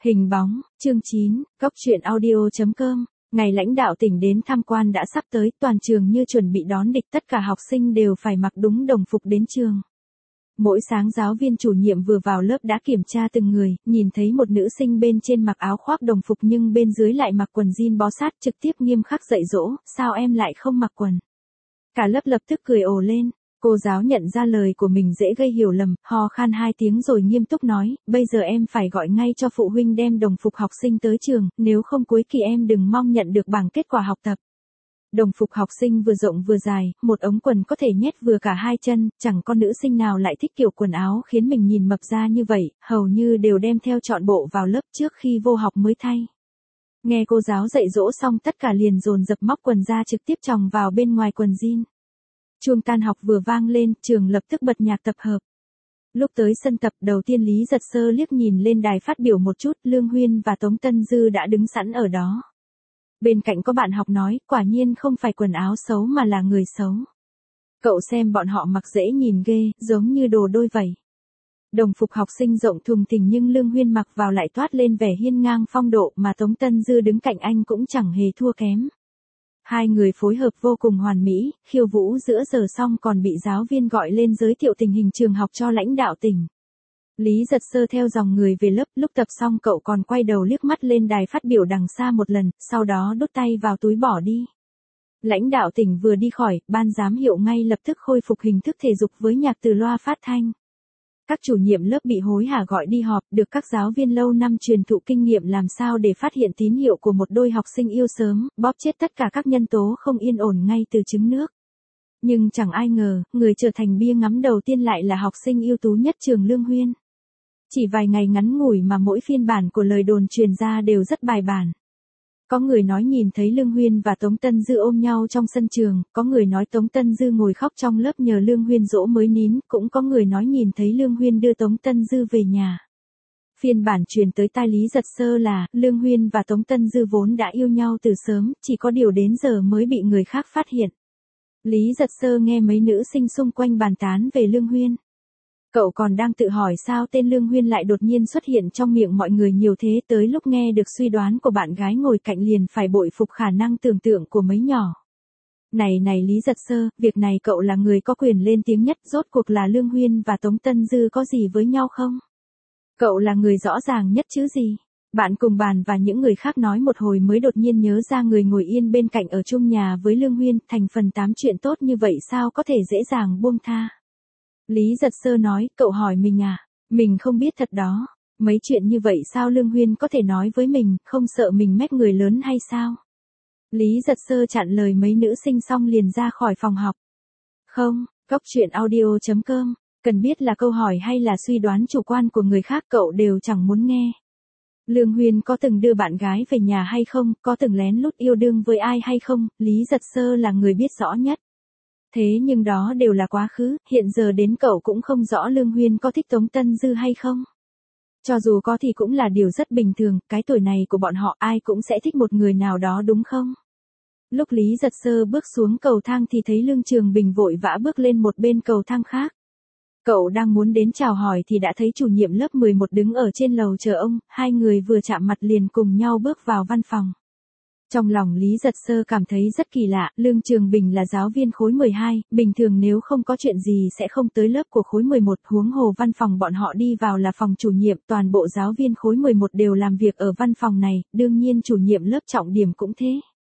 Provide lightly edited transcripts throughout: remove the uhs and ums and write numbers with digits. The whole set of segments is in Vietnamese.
Hình bóng, chương 9, Cóc truyện audio.com. Ngày lãnh đạo tỉnh đến tham quan đã sắp tới, toàn trường như chuẩn bị đón địch, tất cả học sinh đều phải mặc đúng đồng phục đến trường. Mỗi sáng giáo viên chủ nhiệm vừa vào lớp đã kiểm tra từng người, nhìn thấy một nữ sinh bên trên mặc áo khoác đồng phục nhưng bên dưới lại mặc quần jean bó sát, trực tiếp nghiêm khắc dạy dỗ, sao em lại không mặc quần? Cả lớp lập tức cười ồ lên. Cô giáo nhận ra lời của mình dễ gây hiểu lầm, ho khan 2 tiếng rồi nghiêm túc nói, bây giờ em phải gọi ngay cho phụ huynh đem đồng phục học sinh tới trường, nếu không cuối kỳ em đừng mong nhận được bảng kết quả học tập. Đồng phục học sinh vừa rộng vừa dài, một ống quần có thể nhét vừa cả hai chân, chẳng có nữ sinh nào lại thích kiểu quần áo khiến mình nhìn mập ra như vậy, hầu như đều đem theo trọn bộ vào lớp trước khi vô học mới thay. Nghe cô giáo dạy dỗ xong tất cả liền dồn dập móc quần ra trực tiếp chồng vào bên ngoài quần jean. Chuông tan học vừa vang lên, trường lập tức bật nhạc tập hợp. Lúc tới sân tập đầu tiên Lý Giật Sơ liếc nhìn lên đài phát biểu một chút, Lương Huyên và Tống Tân Dư đã đứng sẵn ở đó. Bên cạnh có bạn học nói, quả nhiên không phải quần áo xấu mà là người xấu. Cậu xem bọn họ mặc dễ nhìn ghê, giống như đồ đôi vậy. Đồng phục học sinh rộng thùng thình nhưng Lương Huyên mặc vào lại toát lên vẻ hiên ngang phong độ mà Tống Tân Dư đứng cạnh anh cũng chẳng hề thua kém. Hai người phối hợp vô cùng hoàn mỹ, khiêu vũ giữa giờ xong còn bị giáo viên gọi lên giới thiệu tình hình trường học cho lãnh đạo tỉnh. Lý Giật Sơ theo dòng người về lớp, lúc tập xong cậu còn quay đầu liếc mắt lên đài phát biểu đằng xa một lần, sau đó đút tay vào túi bỏ đi. Lãnh đạo tỉnh vừa đi khỏi, ban giám hiệu ngay lập tức khôi phục hình thức thể dục với nhạc từ loa phát thanh. Các chủ nhiệm lớp bị hối hả gọi đi họp, được các giáo viên lâu năm truyền thụ kinh nghiệm làm sao để phát hiện tín hiệu của một đôi học sinh yêu sớm, bóp chết tất cả các nhân tố không yên ổn ngay từ trứng nước. Nhưng chẳng ai ngờ, người trở thành bia ngắm đầu tiên lại là học sinh ưu tú nhất trường Lương Huyên. Chỉ vài ngày ngắn ngủi mà mỗi phiên bản của lời đồn truyền ra đều rất bài bản. Có người nói nhìn thấy Lương Huyên và Tống Tân Dư ôm nhau trong sân trường, có người nói Tống Tân Dư ngồi khóc trong lớp nhờ Lương Huyên dỗ mới nín, cũng có người nói nhìn thấy Lương Huyên đưa Tống Tân Dư về nhà. Phiên bản truyền tới tai Lý Giật Sơ là, Lương Huyên và Tống Tân Dư vốn đã yêu nhau từ sớm, chỉ có điều đến giờ mới bị người khác phát hiện. Lý Giật Sơ nghe mấy nữ sinh xung quanh bàn tán về Lương Huyên. Cậu còn đang tự hỏi sao tên Lương Huyên lại đột nhiên xuất hiện trong miệng mọi người nhiều thế, tới lúc nghe được suy đoán của bạn gái ngồi cạnh liền phải bội phục khả năng tưởng tượng của mấy nhỏ. Này Lý Giật Sơ, việc này cậu là người có quyền lên tiếng nhất, rốt cuộc là Lương Huyên và Tống Tân Dư có gì với nhau không? Cậu là người rõ ràng nhất chứ gì? Bạn cùng bàn và những người khác nói một hồi mới đột nhiên nhớ ra người ngồi yên bên cạnh ở chung nhà với Lương Huyên, thành phần 8 chuyện tốt như vậy sao có thể dễ dàng buông tha? Lý Giật Sơ nói, cậu hỏi mình à? Mình không biết thật đó. Mấy chuyện như vậy sao Lương Huyên có thể nói với mình, không sợ mình mép người lớn hay sao? Lý Giật Sơ chặn lời mấy nữ sinh xong liền ra khỏi phòng học. Không, Cóc truyện audio.com, cần biết là câu hỏi hay là suy đoán chủ quan của người khác cậu đều chẳng muốn nghe. Lương Huyên có từng đưa bạn gái về nhà hay không, có từng lén lút yêu đương với ai hay không, Lý Giật Sơ là người biết rõ nhất. Thế nhưng đó đều là quá khứ, hiện giờ đến cậu cũng không rõ Lương Huyên có thích Tống Tân Dư hay không. Cho dù có thì cũng là điều rất bình thường, cái tuổi này của bọn họ ai cũng sẽ thích một người nào đó đúng không? Lúc Lý Giật Sơ bước xuống cầu thang thì thấy Lương Trường Bình vội vã bước lên một bên cầu thang khác. Cậu đang muốn đến chào hỏi thì đã thấy chủ nhiệm lớp 11 đứng ở trên lầu chờ ông, hai người vừa chạm mặt liền cùng nhau bước vào văn phòng. Trong lòng Lý Giật Sơ cảm thấy rất kỳ lạ, Lương Trường Bình là giáo viên khối 12, bình thường nếu không có chuyện gì sẽ không tới lớp của khối 11, huống hồ văn phòng bọn họ đi vào là phòng chủ nhiệm, toàn bộ giáo viên khối 11 đều làm việc ở văn phòng này, đương nhiên chủ nhiệm lớp trọng điểm cũng thế.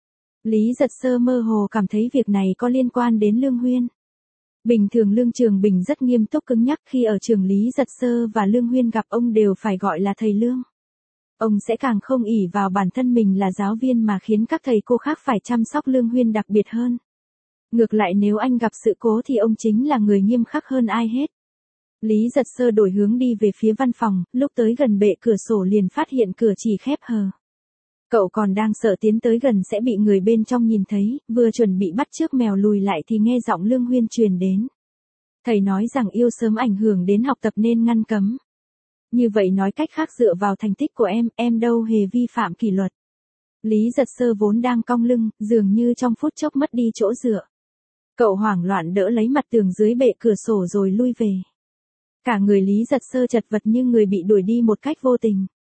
Lý Giật Sơ mơ hồ cảm thấy việc này có liên quan đến Lương Huyên. Bình thường Lương Trường Bình rất nghiêm túc cứng nhắc, khi ở trường Lý Giật Sơ và Lương Huyên gặp ông đều phải gọi là thầy Lương. Ông sẽ càng không ỷ vào bản thân mình là giáo viên mà khiến các thầy cô khác phải chăm sóc Lương Huyên đặc biệt hơn. Ngược lại nếu anh gặp sự cố thì ông chính là người nghiêm khắc hơn ai hết. Lý Giật Sơ đổi hướng đi về phía văn phòng, lúc tới gần bệ cửa sổ liền phát hiện cửa chỉ khép hờ. Cậu còn đang sợ tiến tới gần sẽ bị người bên trong nhìn thấy, vừa chuẩn bị bắt chước mèo lùi lại thì nghe giọng Lương Huyên truyền đến. Thầy nói rằng yêu sớm ảnh hưởng đến học tập nên ngăn cấm. Như vậy nói cách khác dựa vào thành tích của em đâu hề vi phạm kỷ luật. Lý Giật Sơ vốn đang cong lưng, dường như trong phút chốc mất đi chỗ dựa. Cậu hoảng loạn đỡ lấy mặt tường dưới bệ cửa sổ rồi lui về. Cả người Lý Giật Sơ chật vật như người bị đuổi đi một cách vô tình.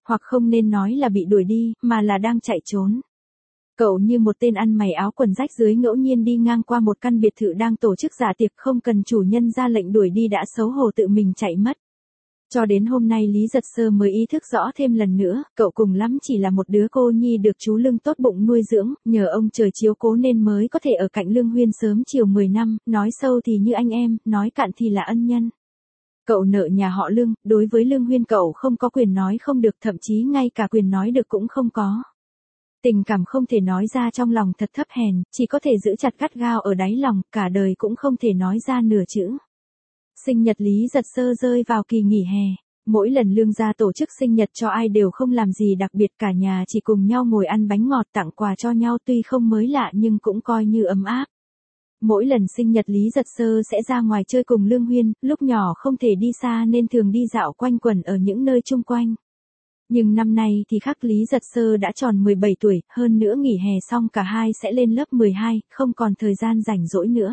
Hoặc không nên nói là bị đuổi đi, mà là đang chạy trốn. Cậu như một tên ăn mày áo quần rách rưới ngẫu nhiên đi ngang qua một căn biệt thự đang tổ chức dạ tiệc, không cần chủ nhân ra lệnh đuổi đi đã xấu hổ tự mình chạy mất. Cho đến hôm nay Lý Giật Sơ mới ý thức rõ thêm lần nữa, cậu cùng lắm chỉ là một đứa cô nhi được chú Lương tốt bụng nuôi dưỡng, nhờ ông trời chiếu cố nên mới có thể ở cạnh Lương Huyên sớm chiều 10 năm, nói sâu thì như anh em, nói cạn thì là ân nhân. Cậu nợ nhà họ Lương, đối với Lương Huyên cậu không có quyền nói không được, thậm chí ngay cả quyền nói được cũng không có. Tình cảm không thể nói ra trong lòng thật thấp hèn, chỉ có thể giữ chặt gắt gao ở đáy lòng, cả đời cũng không thể nói ra nửa chữ. Sinh nhật Lý Giật Sơ rơi vào kỳ nghỉ hè. Mỗi lần Lương gia tổ chức sinh nhật cho ai đều không làm gì đặc biệt, cả nhà chỉ cùng nhau ngồi ăn bánh ngọt tặng quà cho nhau, tuy không mới lạ nhưng cũng coi như ấm áp. Mỗi lần sinh nhật Lý Giật Sơ sẽ ra ngoài chơi cùng Lương Huyên, lúc nhỏ không thể đi xa nên thường đi dạo quanh quẩn ở những nơi chung quanh. Nhưng năm nay thì khác, Lý Giật Sơ đã tròn 17 tuổi, hơn nữa nghỉ hè xong cả hai sẽ lên lớp 12, không còn thời gian rảnh rỗi nữa.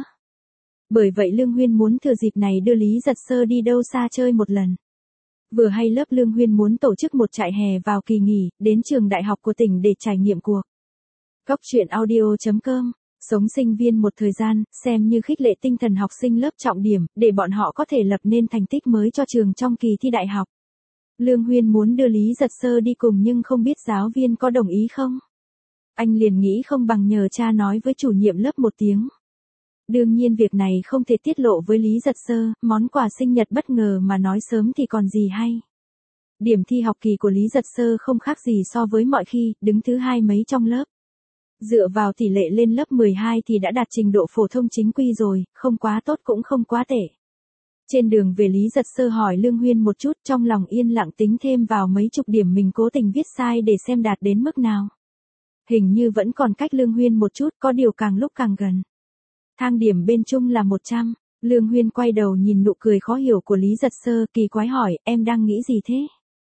Bởi vậy Lương Huyên muốn thừa dịp này đưa Lý Giật Sơ đi đâu xa chơi một lần. Vừa hay lớp Lương Huyên muốn tổ chức một trại hè vào kỳ nghỉ, đến trường đại học của tỉnh để trải nghiệm cuộc. Góc truyện audio.com. Sống sinh viên một thời gian, xem như khích lệ tinh thần học sinh lớp trọng điểm, để bọn họ có thể lập nên thành tích mới cho trường trong kỳ thi đại học. Lương Huyên muốn đưa Lý Giật Sơ đi cùng nhưng không biết giáo viên có đồng ý không. Anh liền nghĩ không bằng nhờ cha nói với chủ nhiệm lớp một tiếng. Đương nhiên việc này không thể tiết lộ với Lý Giật Sơ, món quà sinh nhật bất ngờ mà nói sớm thì còn gì hay. Điểm thi học kỳ của Lý Giật Sơ không khác gì so với mọi khi, đứng thứ 2 mấy trong lớp. Dựa vào tỷ lệ lên lớp 12 thì đã đạt trình độ phổ thông chính quy rồi, không quá tốt cũng không quá tệ. Trên đường về Lý Giật Sơ hỏi Lương Huyên một chút, trong lòng yên lặng tính thêm vào mấy chục điểm mình cố tình viết sai để xem đạt đến mức nào. Hình như vẫn còn cách Lương Huyên một chút, có điều càng lúc càng gần. Thang điểm bên chung là 100, Lương Huyên quay đầu nhìn nụ cười khó hiểu của Lý Giật Sơ, kỳ quái hỏi, em đang nghĩ gì thế?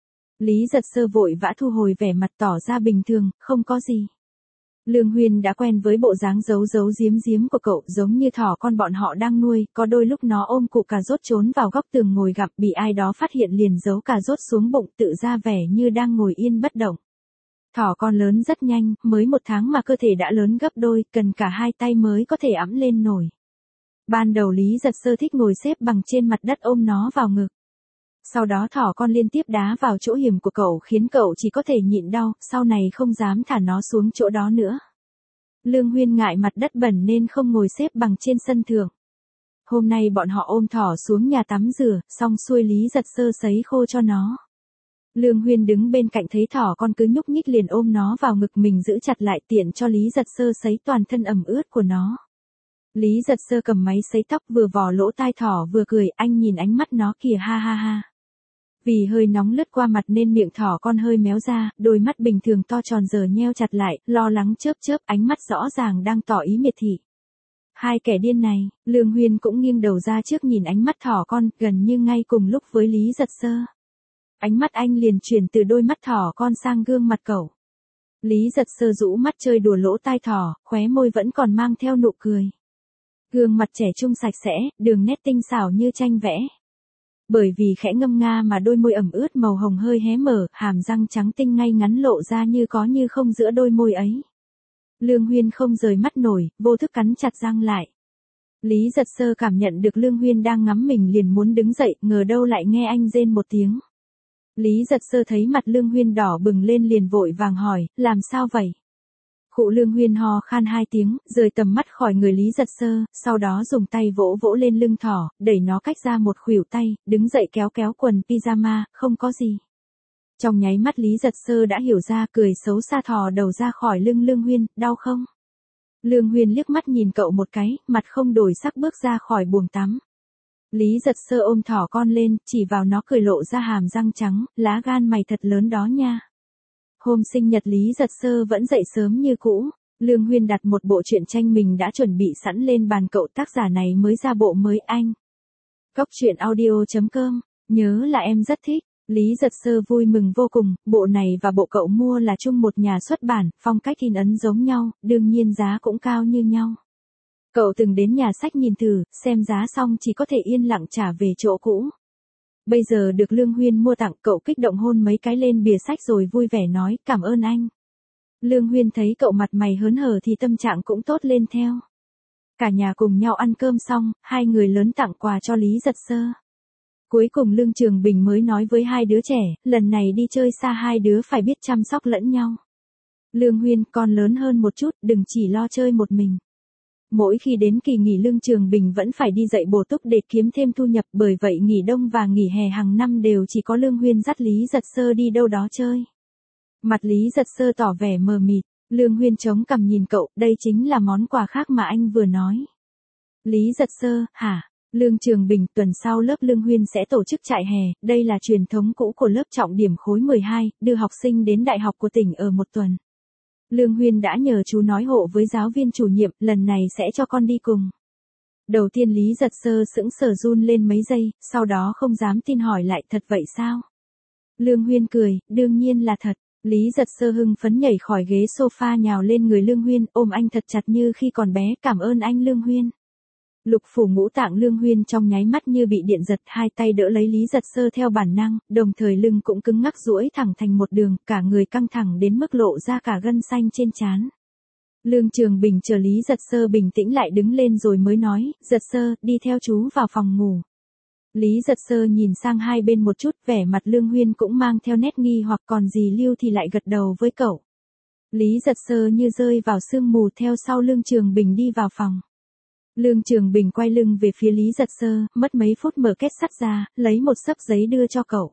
Lý Giật Sơ vội vã thu hồi vẻ mặt tỏ ra bình thường, không có gì. Lương Huyên đã quen với bộ dáng giấu giấu giếm giếm của cậu, giống như thỏ con bọn họ đang nuôi, có đôi lúc nó ôm củ cà rốt trốn vào góc tường ngồi gặm, bị ai đó phát hiện liền giấu cà rốt xuống bụng, tự ra vẻ như đang ngồi yên bất động. Thỏ con lớn rất nhanh, mới 1 tháng mà cơ thể đã lớn gấp đôi, cần cả 2 tay mới có thể ẵm lên nổi. Ban đầu Lý Giật Sơ thích ngồi xếp bằng trên mặt đất ôm nó vào ngực. Sau đó thỏ con liên tiếp đá vào chỗ hiểm của cậu khiến cậu chỉ có thể nhịn đau, sau này không dám thả nó xuống chỗ đó nữa. Lương Huyên ngại mặt đất bẩn nên không ngồi xếp bằng trên sân thượng. Hôm nay bọn họ ôm thỏ xuống nhà tắm rửa, xong xuôi Lý Giật Sơ sấy khô cho nó. Lương Huyên đứng bên cạnh thấy thỏ con cứ nhúc nhích liền ôm nó vào ngực mình giữ chặt lại, tiện cho Lý Giật Sơ sấy toàn thân ẩm ướt của nó. Lý Giật Sơ cầm máy sấy tóc vừa vò lỗ tai thỏ vừa cười, anh nhìn ánh mắt nó kìa, ha ha ha. Vì hơi nóng lướt qua mặt nên miệng thỏ con hơi méo ra, đôi mắt bình thường to tròn giờ nheo chặt lại, lo lắng chớp chớp, ánh mắt rõ ràng đang tỏ ý miệt thị. Hai kẻ điên này, Lương Huyên cũng nghiêng đầu ra trước nhìn ánh mắt thỏ con, gần như ngay cùng lúc với Lý Giật Sơ. Ánh mắt anh liền chuyển từ đôi mắt thỏ con sang gương mặt cậu. Lý Giật Sơ rũ mắt chơi đùa lỗ tai thỏ, khóe môi vẫn còn mang theo nụ cười. Gương mặt trẻ trung sạch sẽ, đường nét tinh xảo như tranh vẽ. Bởi vì khẽ ngâm nga mà đôi môi ẩm ướt màu hồng hơi hé mở, hàm răng trắng tinh ngay ngắn lộ ra như có như không giữa đôi môi ấy. Lương Huyên không rời mắt nổi, vô thức cắn chặt răng lại. Lý Giật Sơ cảm nhận được Lương Huyên đang ngắm mình liền muốn đứng dậy, ngờ đâu lại nghe anh rên một tiếng. Lý Giật Sơ thấy mặt Lương Huyên đỏ bừng lên liền vội vàng hỏi, làm sao vậy? Khụ Lương Huyên ho khan 2 tiếng, rời tầm mắt khỏi người Lý Giật Sơ, sau đó dùng tay vỗ vỗ lên lưng thỏ, đẩy nó cách ra một khuỷu tay, đứng dậy kéo kéo quần pyjama, không có gì. Trong nháy mắt Lý Giật Sơ đã hiểu ra, cười xấu xa thò đầu ra khỏi lưng Lương Huyên, đau không? Lương Huyên liếc mắt nhìn cậu một cái, mặt không đổi sắc bước ra khỏi buồng tắm. Lý Giật Sơ ôm thỏ con lên, chỉ vào nó cười lộ ra hàm răng trắng, lá gan mày thật lớn đó nha. Hôm sinh nhật Lý Giật Sơ vẫn dậy sớm như cũ, Lương Huyên đặt một bộ truyện tranh mình đã chuẩn bị sẵn lên bàn cậu, tác giả này mới ra bộ mới anh. Góc truyện audio.com, nhớ là em rất thích. Lý Giật Sơ vui mừng vô cùng, bộ này và bộ cậu mua là chung một nhà xuất bản, phong cách in ấn giống nhau, đương nhiên giá cũng cao như nhau. Cậu từng đến nhà sách nhìn thử, xem giá xong chỉ có thể yên lặng trả về chỗ cũ. Bây giờ được Lương Huyên mua tặng, cậu kích động hôn mấy cái lên bìa sách rồi vui vẻ nói cảm ơn anh. Lương Huyên thấy cậu mặt mày hớn hở thì tâm trạng cũng tốt lên theo. Cả nhà cùng nhau ăn cơm xong, hai người lớn tặng quà cho Lý Giật Sơ. Cuối cùng Lương Trường Bình mới nói với hai đứa trẻ, lần này đi chơi xa hai đứa phải biết chăm sóc lẫn nhau. Lương Huyên, con lớn hơn một chút, đừng chỉ lo chơi một mình. Mỗi khi đến kỳ nghỉ Lương Trường Bình vẫn phải đi dạy bổ túc để kiếm thêm thu nhập, bởi vậy nghỉ đông và nghỉ hè hàng năm đều chỉ có Lương Huyên dắt Lý Giật Sơ đi đâu đó chơi. Mặt Lý Giật Sơ tỏ vẻ mờ mịt, Lương Huyên chống cằm nhìn cậu, đây chính là món quà khác mà anh vừa nói. Lý Giật Sơ, hả? Lương Trường Bình, tuần sau lớp Lương Huyên sẽ tổ chức trại hè, đây là truyền thống cũ của lớp trọng điểm khối 12, đưa học sinh đến đại học của tỉnh ở một tuần. Lương Huyên đã nhờ chú nói hộ với giáo viên chủ nhiệm, lần này sẽ cho con đi cùng. Đầu tiên Lý Giật Sơ sững sờ run lên mấy giây, sau đó không dám tin hỏi lại, thật vậy sao? Lương Huyên cười, đương nhiên là thật. Lý Giật Sơ hưng phấn nhảy khỏi ghế sofa nhào lên người Lương Huyên, ôm anh thật chặt như khi còn bé, cảm ơn anh Lương Huyên. Lục phủ ngũ tạng Lương Huyên trong nháy mắt như bị điện giật, hai tay đỡ lấy Lý Giật Sơ theo bản năng, đồng thời lưng cũng cứng ngắc duỗi thẳng thành một đường, cả người căng thẳng đến mức lộ ra cả gân xanh trên trán. Lương Trường Bình chờ Lý Giật Sơ bình tĩnh lại đứng lên rồi mới nói, Giật Sơ, đi theo chú vào phòng ngủ. Lý Giật Sơ nhìn sang hai bên một chút, vẻ mặt Lương Huyên cũng mang theo nét nghi hoặc, còn dì Lưu thì lại gật đầu với cậu. Lý Giật Sơ như rơi vào sương mù theo sau Lương Trường Bình đi vào phòng. Lương Trường Bình quay lưng về phía Lý Giật Sơ, mất mấy phút mở két sắt ra, lấy một xấp giấy đưa cho cậu.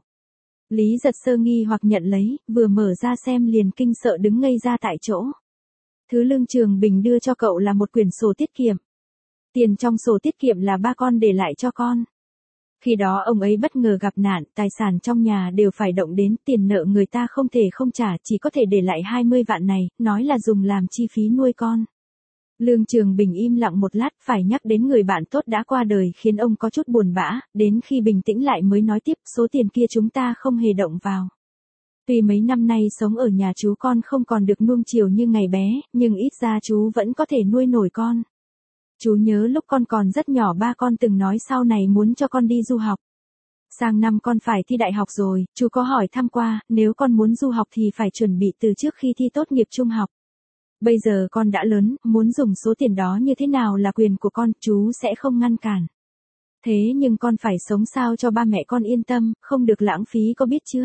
Lý Giật Sơ nghi hoặc nhận lấy, vừa mở ra xem liền kinh sợ đứng ngây ra tại chỗ. Thứ Lương Trường Bình đưa cho cậu là một quyển sổ tiết kiệm. Tiền trong sổ tiết kiệm là ba con để lại cho con. Khi đó ông ấy bất ngờ gặp nạn, tài sản trong nhà đều phải động đến, tiền nợ người ta không thể không trả, chỉ có thể để lại 20 vạn này, nói là dùng làm chi phí nuôi con. Lương Trường Bình im lặng một lát, phải nhắc đến người bạn tốt đã qua đời khiến ông có chút buồn bã, đến khi bình tĩnh lại mới nói tiếp, số tiền kia chúng ta không hề động vào. Tuy mấy năm nay sống ở nhà chú con không còn được nuông chiều như ngày bé, nhưng ít ra chú vẫn có thể nuôi nổi con. Chú nhớ lúc con còn rất nhỏ ba con từng nói sau này muốn cho con đi du học. Sang năm con phải thi đại học rồi, chú có hỏi thăm qua, nếu con muốn du học thì phải chuẩn bị từ trước khi thi tốt nghiệp trung học. Bây giờ con đã lớn, muốn dùng số tiền đó như thế nào là quyền của con, chú sẽ không ngăn cản. Thế nhưng con phải sống sao cho ba mẹ con yên tâm, không được lãng phí có biết chưa?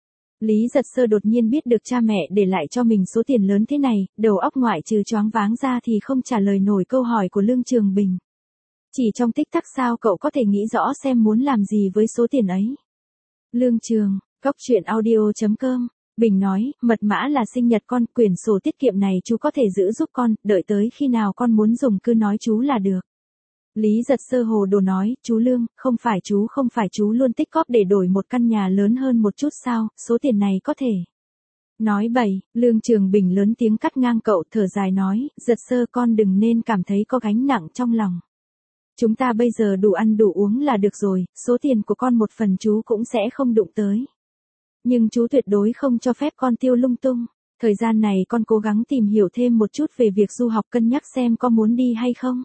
Lý Giật Sơ đột nhiên biết được cha mẹ để lại cho mình số tiền lớn thế này, đầu óc ngoại trừ choáng váng ra thì không trả lời nổi câu hỏi của Lương Trường Bình. Chỉ trong tích tắc sao cậu có thể nghĩ rõ xem muốn làm gì với số tiền ấy? Lương Trường, coctruyện.audio.com, Bình nói, mật mã là sinh nhật con, quyển sổ tiết kiệm này chú có thể giữ giúp con, đợi tới khi nào con muốn dùng cứ nói chú là được. Lý Giật Sơ hồ đồ nói, chú Lương, không phải chú luôn tích góp để đổi một căn nhà lớn hơn một chút sao, số tiền này có thể. Nói bậy, Lương Trường Bình lớn tiếng cắt ngang cậu, thở dài nói, Giật Sơ con đừng nên cảm thấy có gánh nặng trong lòng. Chúng ta bây giờ đủ ăn đủ uống là được rồi, số tiền của con một phần chú cũng sẽ không đụng tới. Nhưng chú tuyệt đối không cho phép con tiêu lung tung. Thời gian này con cố gắng tìm hiểu thêm một chút về việc du học, cân nhắc xem có muốn đi hay không.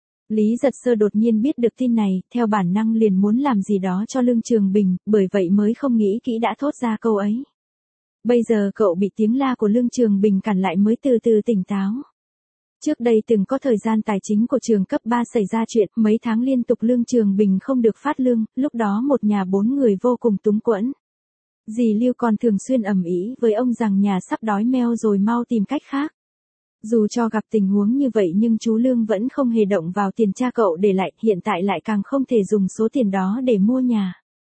Lý Giật Sơ đột nhiên biết được tin này, theo bản năng liền muốn làm gì đó cho Lương Trường Bình, bởi vậy mới không nghĩ kỹ đã thốt ra câu ấy. Bây giờ cậu bị tiếng la của Lương Trường Bình cản lại mới từ từ tỉnh táo. Trước đây từng có thời gian tài chính của trường cấp 3 xảy ra chuyện, mấy tháng liên tục Lương Trường Bình không được phát lương, lúc đó một nhà 4 người vô cùng túng quẫn. Dì Lưu còn thường xuyên ầm ĩ với ông rằng nhà sắp đói meo rồi mau tìm cách khác. Dù cho gặp tình huống như vậy nhưng chú Lương vẫn không hề động vào tiền cha cậu để lại, hiện tại lại càng không thể dùng số tiền đó để mua nhà.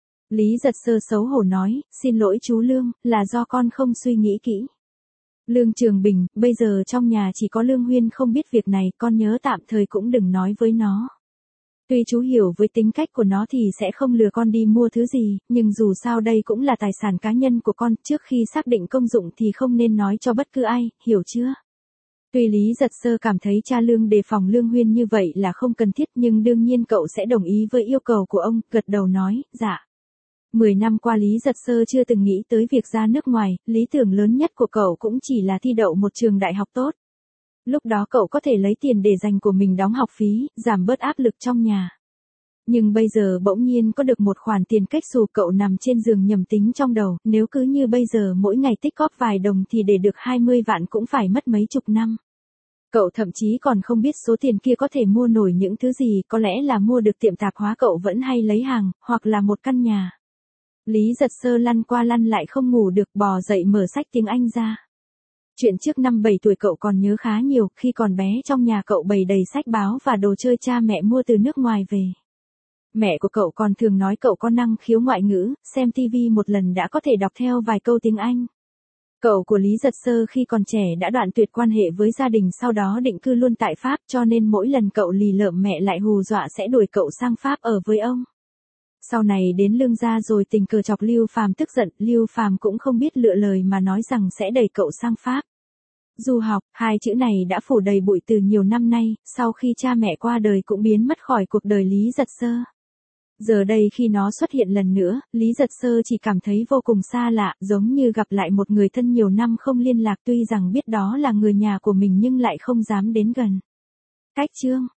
Lý Giật Sơ xấu hổ nói, xin lỗi chú Lương, là do con không suy nghĩ kỹ. Lương Trường Bình, bây giờ trong nhà chỉ có Lương Huyên không biết việc này, con nhớ tạm thời cũng đừng nói với nó. Tuy chú hiểu với tính cách của nó thì sẽ không lừa con đi mua thứ gì, nhưng dù sao đây cũng là tài sản cá nhân của con, trước khi xác định công dụng thì không nên nói cho bất cứ ai, hiểu chưa? Tuy Lý Giật Sơ cảm thấy cha Lương đề phòng Lương Huyên như vậy là không cần thiết nhưng đương nhiên cậu sẽ đồng ý với yêu cầu của ông, gật đầu nói, dạ. 10 năm qua Lý Giật Sơ chưa từng nghĩ tới việc ra nước ngoài, lý tưởng lớn nhất của cậu cũng chỉ là thi đậu một trường đại học tốt. Lúc đó cậu có thể lấy tiền để dành của mình đóng học phí, giảm bớt áp lực trong nhà. Nhưng bây giờ bỗng nhiên có được một khoản tiền cách xù, cậu nằm trên giường nhầm tính trong đầu, nếu cứ như bây giờ mỗi ngày tích góp vài đồng thì để được 20 vạn cũng phải mất mấy chục năm. Cậu thậm chí còn không biết số tiền kia có thể mua nổi những thứ gì, có lẽ là mua được tiệm tạp hóa cậu vẫn hay lấy hàng, hoặc là một căn nhà. Lý Giật Sơ lăn qua lăn lại không ngủ được, bò dậy mở sách tiếng Anh ra. Chuyện trước năm 7 tuổi cậu còn nhớ khá nhiều, khi còn bé trong nhà cậu bày đầy sách báo và đồ chơi cha mẹ mua từ nước ngoài về. Mẹ của cậu còn thường nói cậu có năng khiếu ngoại ngữ, xem TV một lần đã có thể đọc theo vài câu tiếng Anh. Cậu của Lý Giật Sơ khi còn trẻ đã đoạn tuyệt quan hệ với gia đình, sau đó định cư luôn tại Pháp, cho nên mỗi lần cậu lì lợm mẹ lại hù dọa sẽ đuổi cậu sang Pháp ở với ông. Sau này đến Lương gia rồi tình cờ chọc Lưu Phàm tức giận, Lưu Phàm cũng không biết lựa lời mà nói rằng sẽ đẩy cậu sang Pháp. Du học, hai chữ này đã phủ đầy bụi từ nhiều năm nay, sau khi cha mẹ qua đời cũng biến mất khỏi cuộc đời Lý Giật Sơ. Giờ đây khi nó xuất hiện lần nữa, Lý Giật Sơ chỉ cảm thấy vô cùng xa lạ, giống như gặp lại một người thân nhiều năm không liên lạc, tuy rằng biết đó là người nhà của mình nhưng lại không dám đến gần. Cách chương